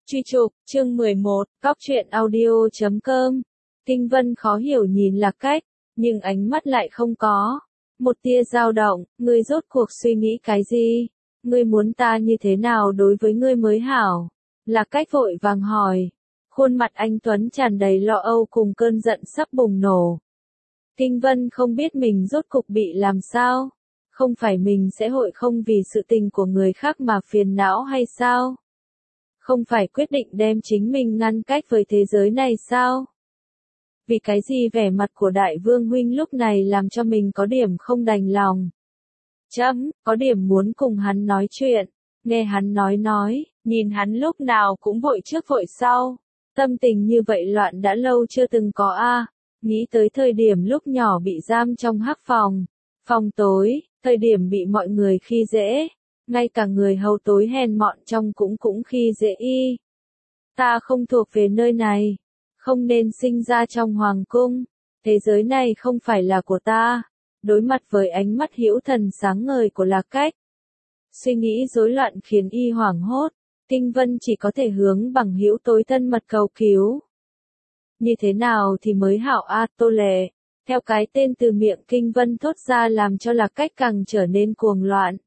Truy chụp, chương 11, cóc truyện audio.com. Kinh Vân khó hiểu nhìn Lạc Cách, nhưng ánh mắt lại không có một tia dao động. Ngươi rốt cuộc suy nghĩ cái gì? Ngươi muốn ta như thế nào đối với ngươi mới hảo? Lạc Cách vội vàng hỏi. Khuôn mặt anh Tuấn tràn đầy lo âu cùng cơn giận sắp bùng nổ. Kinh Vân không biết mình rốt cục bị làm sao? Không phải mình sẽ hội không vì sự tình của người khác mà phiền não hay sao? Không phải quyết định đem chính mình ngăn cách với thế giới này sao? Vì cái gì vẻ mặt của đại vương huynh lúc này làm cho mình có điểm không đành lòng? Có điểm muốn cùng hắn nói chuyện, nghe hắn nói, nhìn hắn lúc nào cũng vội trước vội sau. Tâm tình như vậy loạn đã lâu chưa từng có nghĩ tới thời điểm lúc nhỏ bị giam trong hắc phòng tối, thời điểm bị mọi người khi dễ. Ngay cả người hầu tối hèn mọn trong cũng khi dễ y. Ta không thuộc về nơi này, không nên sinh ra trong hoàng cung, thế giới này không phải là của ta. Đối mặt với ánh mắt hữu thần sáng ngời của Lạc Cách, suy nghĩ rối loạn khiến y hoảng hốt. Kinh Vân chỉ có thể hướng bằng hữu tối thân mật cầu cứu. Như thế nào thì mới hảo Tô Lệ? Theo cái tên từ miệng Kinh Vân thốt ra làm cho Lạc Cách càng trở nên cuồng loạn.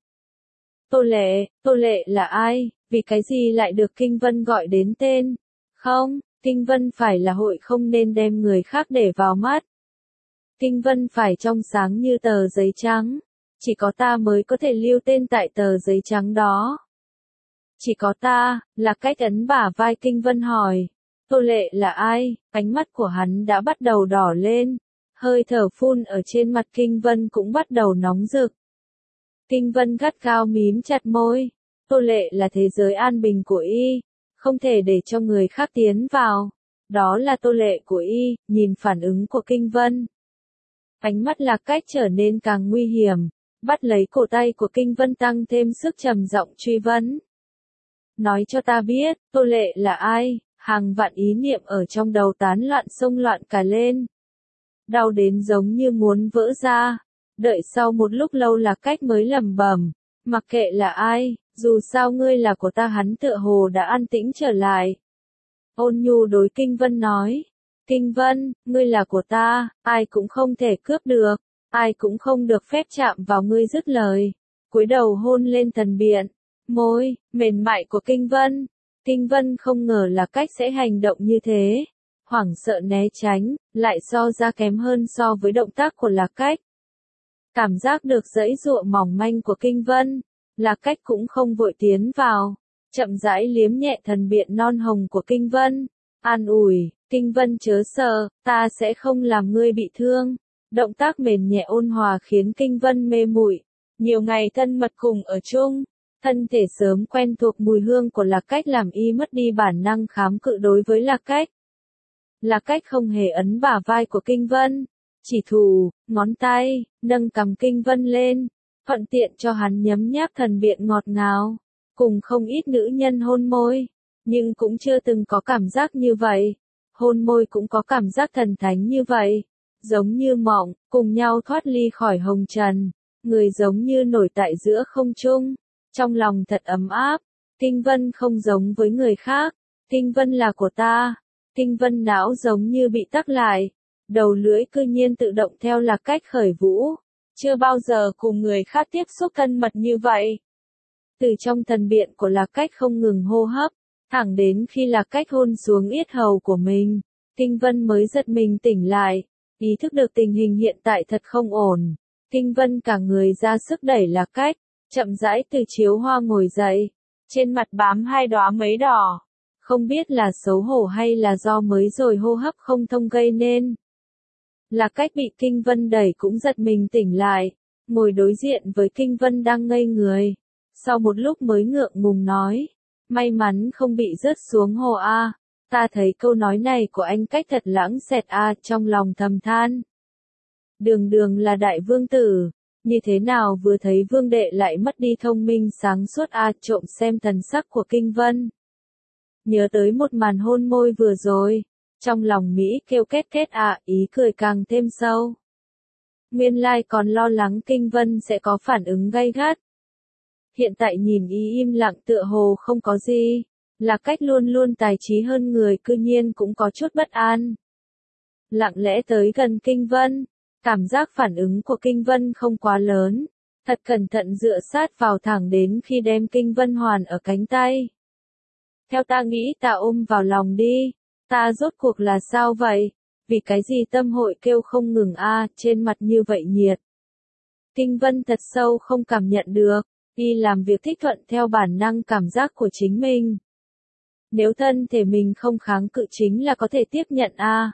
Tô Lệ là ai? Vì cái gì lại được Kinh Vân gọi đến tên? Không, Kinh Vân phải là hội không nên đem người khác để vào mắt. Kinh Vân phải trong sáng như tờ giấy trắng. Chỉ có ta mới có thể lưu tên tại tờ giấy trắng đó. Chỉ có ta, là Cách ấn bả vai Kinh Vân hỏi. Tô Lệ là ai? Ánh mắt của hắn đã bắt đầu đỏ lên. Hơi thở phun ở trên mặt Kinh Vân cũng bắt đầu nóng rực. Kinh Vân gắt gao mím chặt môi. Tô Lệ là thế giới an bình của y, không thể để cho người khác tiến vào. Đó là Tô Lệ của y. Nhìn phản ứng của Kinh Vân, ánh mắt Lạc Cách trở nên càng nguy hiểm, bắt lấy cổ tay của Kinh Vân tăng thêm sức trầm giọng truy vấn. Nói cho ta biết, Tô Lệ là ai? Hàng vạn ý niệm ở trong đầu tán loạn xông loạn cả lên. Đau đến giống như muốn vỡ ra. Đợi sau một lúc lâu Lạc Cách mới lẩm bẩm, mặc kệ là ai, dù sao ngươi là của ta. Hắn tựa hồ đã an tĩnh trở lại. Ôn nhu đối Kinh Vân nói, Kinh Vân, ngươi là của ta, ai cũng không thể cướp được, ai cũng không được phép chạm vào ngươi. Dứt lời, cúi đầu hôn lên thần biện, môi mềm mại của Kinh Vân. Kinh Vân không ngờ Lạc Cách sẽ hành động như thế, hoảng sợ né tránh, lại so ra kém hơn so với động tác của Lạc Cách. Cảm giác được dãy dụa mỏng manh của Kinh Vân, Lạc Cách cũng không vội tiến vào, chậm rãi liếm nhẹ thần biện non hồng của Kinh Vân, an ủi, Kinh Vân chớ sợ, ta sẽ không làm ngươi bị thương. Động tác mềm nhẹ ôn hòa khiến Kinh Vân mê muội. Nhiều ngày thân mật cùng ở chung, thân thể sớm quen thuộc mùi hương của Lạc Cách làm y mất đi bản năng kháng cự đối với Lạc Cách. Lạc Cách không hề ấn bả vai của Kinh Vân, chỉ thủ, ngón tay, nâng cằm Kinh Vân lên, thuận tiện cho hắn nhấm nháp thần biện ngọt ngào, cùng không ít nữ nhân hôn môi, nhưng cũng chưa từng có cảm giác như vậy. Hôn môi cũng có cảm giác thần thánh như vậy, giống như mộng, cùng nhau thoát ly khỏi hồng trần, người giống như nổi tại giữa không trung, trong lòng thật ấm áp. Kinh Vân không giống với người khác, Kinh Vân là của ta. Kinh Vân não giống như bị tắc lại, đầu lưỡi cư nhiên tự động theo Lạc Cách khởi vũ, chưa bao giờ cùng người khác tiếp xúc thân mật như vậy. Từ trong thần biện của Lạc Cách không ngừng hô hấp, thẳng đến khi Lạc Cách hôn xuống yết hầu của mình, Kinh Vân mới giật mình tỉnh lại, ý thức được tình hình hiện tại thật không ổn. Kinh Vân cả người ra sức đẩy Lạc Cách, chậm rãi từ chiếu hoa ngồi dậy, trên mặt bám hai đóa mấy đỏ. Không biết là xấu hổ hay là do mới rồi hô hấp không thông gây nên. Lạc Cách bị Kinh Vân đẩy cũng giật mình tỉnh lại, ngồi đối diện với Kinh Vân đang ngây người. Sau một lúc mới ngượng ngùng nói, may mắn không bị rớt xuống hồ ta thấy câu nói này của anh Cách thật lãng xẹt trong lòng thầm than. Đường là đại vương tử, như thế nào vừa thấy vương đệ lại mất đi thông minh sáng suốt trộm xem thần sắc của Kinh Vân. Nhớ tới một màn hôn môi vừa rồi, trong lòng Mỹ kêu két két ý cười càng thêm sâu. Nguyên lai còn lo lắng Kinh Vân sẽ có phản ứng gay gắt. Hiện tại nhìn y im lặng tựa hồ không có gì, Là Cách luôn luôn tài trí hơn người cư nhiên cũng có chút bất an. Lặng lẽ tới gần Kinh Vân, cảm giác phản ứng của Kinh Vân không quá lớn, thật cẩn thận dựa sát vào thẳng đến khi đem Kinh Vân hoàn ở cánh tay. Theo ta nghĩ ta ôm vào lòng đi, ta rốt cuộc là sao vậy, vì cái gì tâm hội kêu không ngừng trên mặt như vậy nhiệt. Kinh Vân thật sâu không cảm nhận được, y làm việc thích thuận theo bản năng cảm giác của chính mình. Nếu thân thể mình không kháng cự chính là có thể tiếp nhận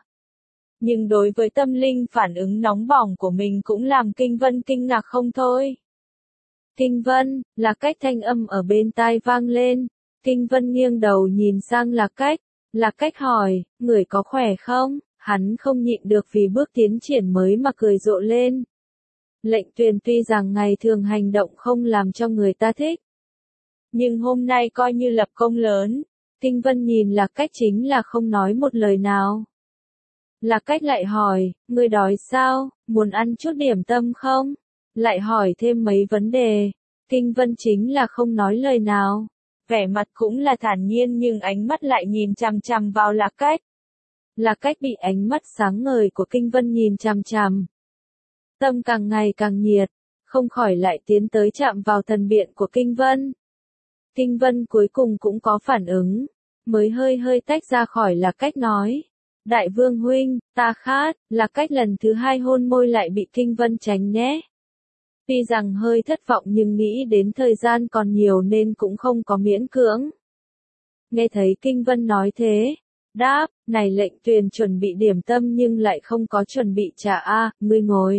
Nhưng đối với tâm linh phản ứng nóng bỏng của mình cũng làm Kinh Vân kinh ngạc không thôi. Kinh Vân, là Cách thanh âm ở bên tai vang lên. Kinh Vân nghiêng đầu nhìn sang Lạc Cách hỏi, người có khỏe không? Hắn không nhịn được vì bước tiến triển mới mà cười rộ lên. Lệnh Tuyền tuy rằng ngày thường hành động không làm cho người ta thích, nhưng hôm nay coi như lập công lớn. Kinh Vân nhìn Lạc Cách chính là không nói một lời nào. Lạc Cách lại hỏi, người đói sao, muốn ăn chút điểm tâm không? Lại hỏi thêm mấy vấn đề. Kinh Vân chính là không nói lời nào. Vẻ mặt cũng là thản nhiên nhưng ánh mắt lại nhìn chằm chằm vào Lạc Cách. Lạc Cách bị ánh mắt sáng ngời của Kinh Vân nhìn chằm chằm. Tâm càng ngày càng nhiệt, không khỏi lại tiến tới chạm vào thần biện của Kinh Vân. Kinh Vân cuối cùng cũng có phản ứng, mới hơi hơi tách ra khỏi Lạc Cách nói. Đại vương huynh, ta khát. Lạc Cách lần thứ hai hôn môi lại bị Kinh Vân tránh né. Tuy rằng hơi thất vọng nhưng nghĩ đến thời gian còn nhiều nên cũng không có miễn cưỡng. Nghe thấy Kinh Vân nói thế, đáp, này Lệnh Tuyền chuẩn bị điểm tâm nhưng lại không có chuẩn bị trà ngươi ngồi.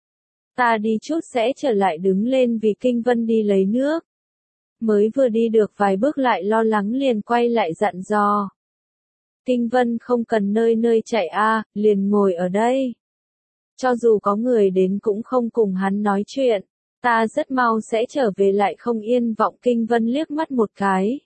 Ta đi chút sẽ trở lại đứng lên vì Kinh Vân đi lấy nước. Mới vừa đi được vài bước lại lo lắng liền quay lại dặn dò. Kinh Vân không cần nơi nơi chạy liền ngồi ở đây. Cho dù có người đến cũng không cùng hắn nói chuyện, ta rất mau sẽ trở về lại không yên vọng. Kinh Vân liếc mắt một cái,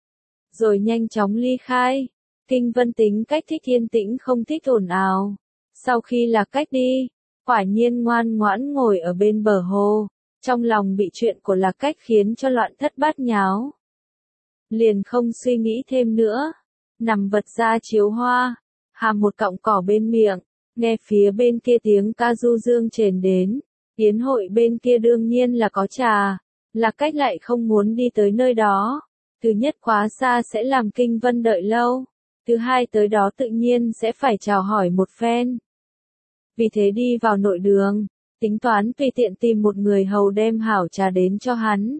rồi nhanh chóng ly khai. Kinh Vân tính cách thích yên tĩnh không thích ồn ào. Sau khi Lạc Cách đi, quả nhiên ngoan ngoãn ngồi ở bên bờ hồ, trong lòng bị chuyện của Lạc Cách khiến cho loạn thất bát nháo. Liền không suy nghĩ thêm nữa, nằm vật ra chiếu hoa, hàm một cọng cỏ bên miệng, nghe phía bên kia tiếng ca du dương truyền đến. Yến hội bên kia đương nhiên là có trà, Lạc Cách lại không muốn đi tới nơi đó. Thứ nhất quá xa sẽ làm Kinh Vân đợi lâu, thứ hai tới đó tự nhiên sẽ phải chào hỏi một phen. Vì thế đi vào nội đường, tính toán tùy tiện tìm một người hầu đem hảo trà đến cho hắn.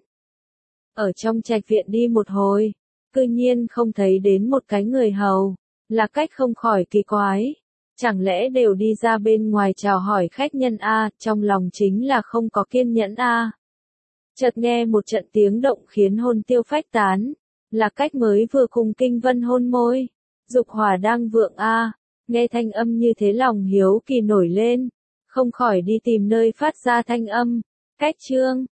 Ở trong trạch viện đi một hồi, cư nhiên không thấy đến một cái người hầu, Lạc Cách không khỏi kỳ quái. Chẳng lẽ đều đi ra bên ngoài chào hỏi khách nhân trong lòng chính là không có kiên nhẫn Chợt nghe một trận tiếng động khiến hồn tiêu phách tán. Lạc Cách mới vừa cùng Kinh Vân hôn môi, dục hỏa đang vượng nghe thanh âm như thế lòng hiếu kỳ nổi lên, không khỏi đi tìm nơi phát ra thanh âm. Cách chương